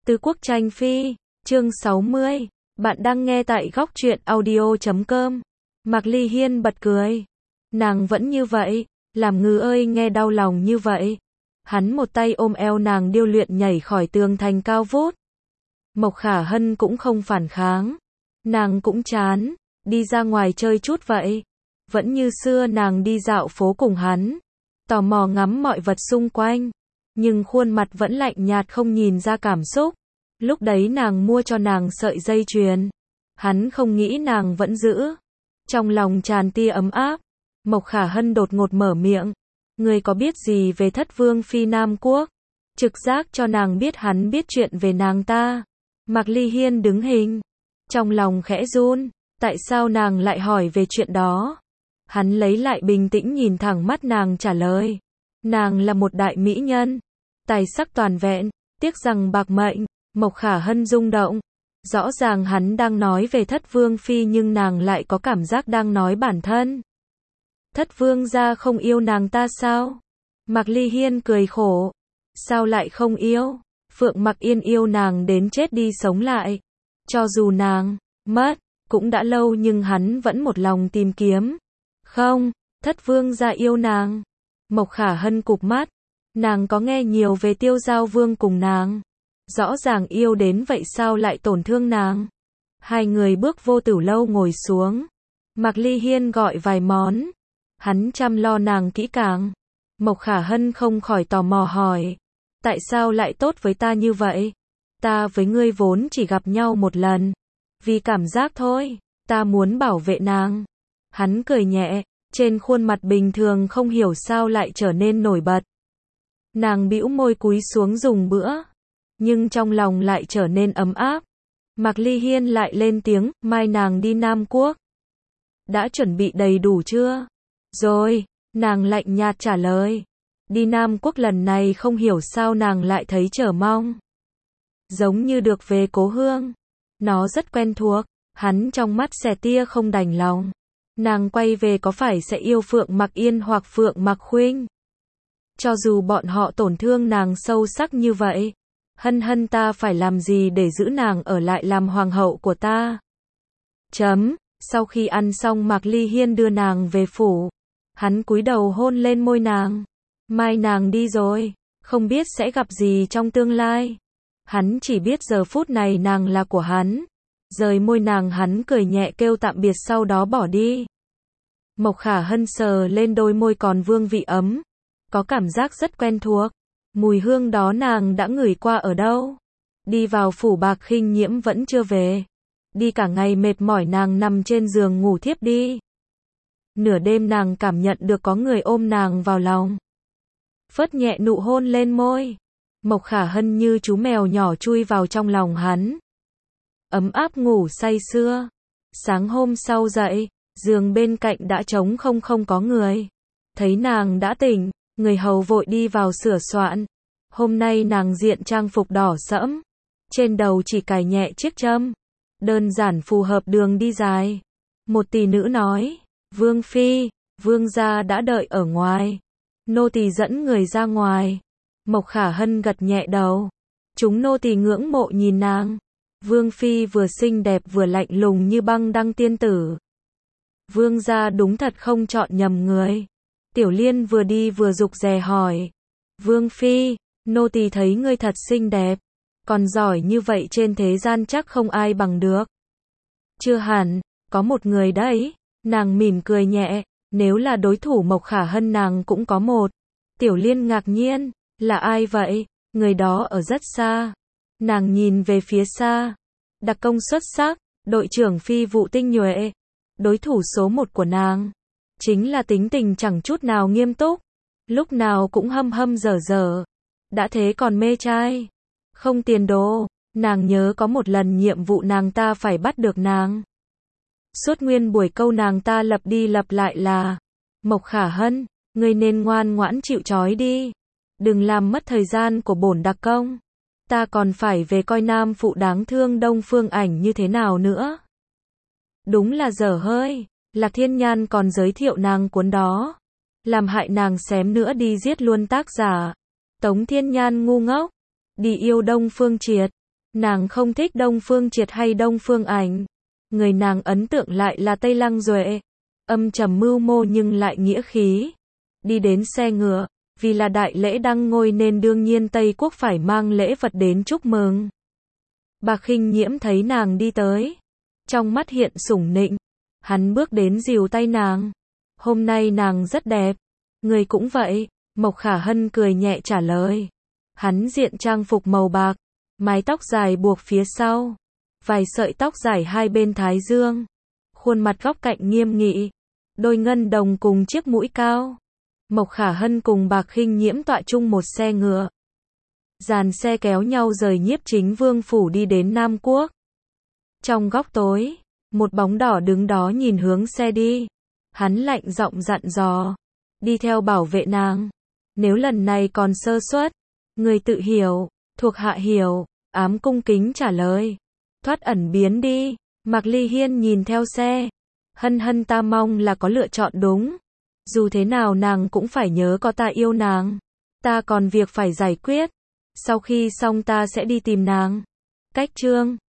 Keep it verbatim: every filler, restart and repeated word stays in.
Tứ Quốc Tranh Phi, chương sáu mươi. Bạn đang nghe tại góc truyện audio chấm com. Mạc Ly Hiên bật cười. Nàng vẫn như vậy, làm Ngư ơi nghe đau lòng như vậy. Hắn một tay ôm eo nàng điêu luyện nhảy khỏi tường thành cao vút. Mộc Khả Hân cũng không phản kháng. Nàng cũng chán, đi ra ngoài chơi chút vậy. Vẫn như xưa nàng đi dạo phố cùng hắn, tò mò ngắm mọi vật xung quanh. Nhưng khuôn mặt vẫn lạnh nhạt không nhìn ra cảm xúc. Lúc đấy nàng mua cho nàng sợi dây chuyền. Hắn không nghĩ nàng vẫn giữ. Trong lòng tràn tia ấm áp. Mộc Khả Hân đột ngột mở miệng. Ngươi có biết gì về Thất Vương Phi Nam Quốc? Trực giác cho nàng biết hắn biết chuyện về nàng ta. Mạc Ly Hiên đứng hình. Trong lòng khẽ run. Tại sao nàng lại hỏi về chuyện đó? Hắn lấy lại bình tĩnh nhìn thẳng mắt nàng trả lời. Nàng là một đại mỹ nhân. Tài sắc toàn vẹn. Tiếc rằng bạc mệnh. Mộc Khả Hân rung động. Rõ ràng hắn đang nói về Thất Vương Phi nhưng nàng lại có cảm giác đang nói bản thân. Thất Vương gia không yêu nàng ta sao? Mạc Ly Hiên cười khổ. Sao lại không yêu? Phượng Mặc Yên yêu nàng đến chết đi sống lại. Cho dù nàng mất cũng đã lâu nhưng hắn vẫn một lòng tìm kiếm. Không, Thất Vương gia yêu nàng. Mộc Khả Hân cụp mắt. Nàng có nghe nhiều về Tiêu Giao Vương cùng nàng. Rõ ràng yêu đến vậy sao lại tổn thương nàng. Hai người bước vô tử lâu ngồi xuống. Mạc Ly Hiên gọi vài món. Hắn chăm lo nàng kỹ càng. Mộc Khả Hân không khỏi tò mò hỏi. Tại sao lại tốt với ta như vậy? Ta với ngươi vốn chỉ gặp nhau một lần. Vì cảm giác thôi, ta muốn bảo vệ nàng. Hắn cười nhẹ, trên khuôn mặt bình thường không hiểu sao lại trở nên nổi bật. Nàng bĩu môi cúi xuống dùng bữa. Nhưng trong lòng lại trở nên ấm áp. Mạc Ly Hiên lại lên tiếng, mai nàng đi Nam Quốc. Đã chuẩn bị đầy đủ chưa? Rồi, nàng lạnh nhạt trả lời. Đi Nam Quốc lần này không hiểu sao nàng lại thấy chờ mong. Giống như được về cố hương. Nó rất quen thuộc, hắn trong mắt xẻ tia không đành lòng. Nàng quay về có phải sẽ yêu Phượng Mặc Yên hoặc Phượng Mặc Khuynh? Cho dù bọn họ tổn thương nàng sâu sắc như vậy. Hân hân ta phải làm gì để giữ nàng ở lại làm hoàng hậu của ta? Chấm, sau khi ăn xong Mạc Ly Hiên đưa nàng về phủ. Hắn cúi đầu hôn lên môi nàng. Mai nàng đi rồi, không biết sẽ gặp gì trong tương lai. Hắn chỉ biết giờ phút này nàng là của hắn. Rời môi nàng hắn cười nhẹ kêu tạm biệt sau đó bỏ đi. Mộc Khả Hân sờ lên đôi môi còn vương vị ấm. Có cảm giác rất quen thuộc. Mùi hương đó nàng đã ngửi qua ở đâu? Đi vào phủ Bạc Khinh Nhiễm vẫn chưa về. Đi cả ngày mệt mỏi nàng nằm trên giường ngủ thiếp đi. Nửa đêm nàng cảm nhận được có người ôm nàng vào lòng. Phớt nhẹ nụ hôn lên môi. Mộc Khả Hân như chú mèo nhỏ chui vào trong lòng hắn. Ấm áp ngủ say sưa. Sáng hôm sau dậy, giường bên cạnh đã trống không không có người. Thấy nàng đã tỉnh, người hầu vội đi vào sửa soạn. Hôm nay nàng diện trang phục đỏ sẫm. Trên đầu chỉ cài nhẹ chiếc trâm. Đơn giản phù hợp đường đi dài. Một tỷ nữ nói. Vương Phi, Vương gia đã đợi ở ngoài. Nô tỳ dẫn người ra ngoài. Mộc Khả Hân gật nhẹ đầu. Chúng nô tỳ ngưỡng mộ nhìn nàng. Vương Phi vừa xinh đẹp vừa lạnh lùng như băng đăng tiên tử. Vương gia đúng thật không chọn nhầm người. Tiểu Liên vừa đi vừa rụt rè hỏi. Vương Phi, nô tỳ thấy ngươi thật xinh đẹp. Còn giỏi như vậy trên thế gian chắc không ai bằng được. Chưa hẳn, có một người đấy. Nàng mỉm cười nhẹ. Nếu là đối thủ Mộc Khả Hân nàng cũng có một. Tiểu Liên ngạc nhiên. Là ai vậy? Người đó ở rất xa. Nàng nhìn về phía xa. Đặc công xuất sắc. Đội trưởng phi vụ tinh nhuệ. Đối thủ số một của nàng. Chính là tính tình chẳng chút nào nghiêm túc. Lúc nào cũng hâm hâm dở dở. Đã thế còn mê trai. Không tiền đồ. Nàng nhớ có một lần nhiệm vụ nàng ta phải bắt được nàng. Suốt nguyên buổi câu nàng ta lặp đi lặp lại là. Mộc Khả Hân, ngươi nên ngoan ngoãn chịu trói đi. Đừng làm mất thời gian của bổn đặc công. Ta còn phải về coi nam phụ đáng thương Đông Phương Ảnh như thế nào nữa. Đúng là dở hơi. Lạc Thiên Nhan còn giới thiệu nàng cuốn đó. Làm hại nàng xém nữa đi giết luôn tác giả. Tống Thiên Nhan ngu ngốc. Đi yêu Đông Phương Triệt. Nàng không thích Đông Phương Triệt hay Đông Phương Ảnh. Người nàng ấn tượng lại là Tây Lăng Duệ. Âm trầm mưu mô nhưng lại nghĩa khí. Đi đến xe ngựa, vì là đại lễ đăng ngôi nên đương nhiên Tây Quốc phải mang lễ vật đến chúc mừng. Bạc Khinh Nhiễm thấy nàng đi tới, trong mắt hiện sủng nịnh. Hắn bước đến dìu tay nàng. Hôm nay nàng rất đẹp. Người cũng vậy. Mộc Khả Hân cười nhẹ trả lời. Hắn diện trang phục màu bạc, mái tóc dài buộc phía sau, vài sợi tóc dài hai bên thái dương, khuôn mặt góc cạnh nghiêm nghị, đôi ngân đồng cùng chiếc mũi cao. Mộc Khả Hân cùng Bạc Khinh Nhiễm tọa chung một xe ngựa. Dàn xe kéo nhau rời Nhiếp Chính Vương phủ đi đến Nam Quốc. Trong góc tối, một bóng đỏ đứng đó nhìn hướng xe đi. Hắn lạnh giọng dặn dò, đi theo bảo vệ nàng. Nếu lần này còn sơ suất, người tự hiểu. Thuộc hạ hiểu, ám cung kính trả lời. Thoát ẩn biến đi. Mạc Ly Hiên nhìn theo xe. Hân Hân, ta mong là có lựa chọn đúng. Dù thế nào nàng cũng phải nhớ có ta yêu nàng. Ta còn việc phải giải quyết. Sau khi xong ta sẽ đi tìm nàng. Cách chương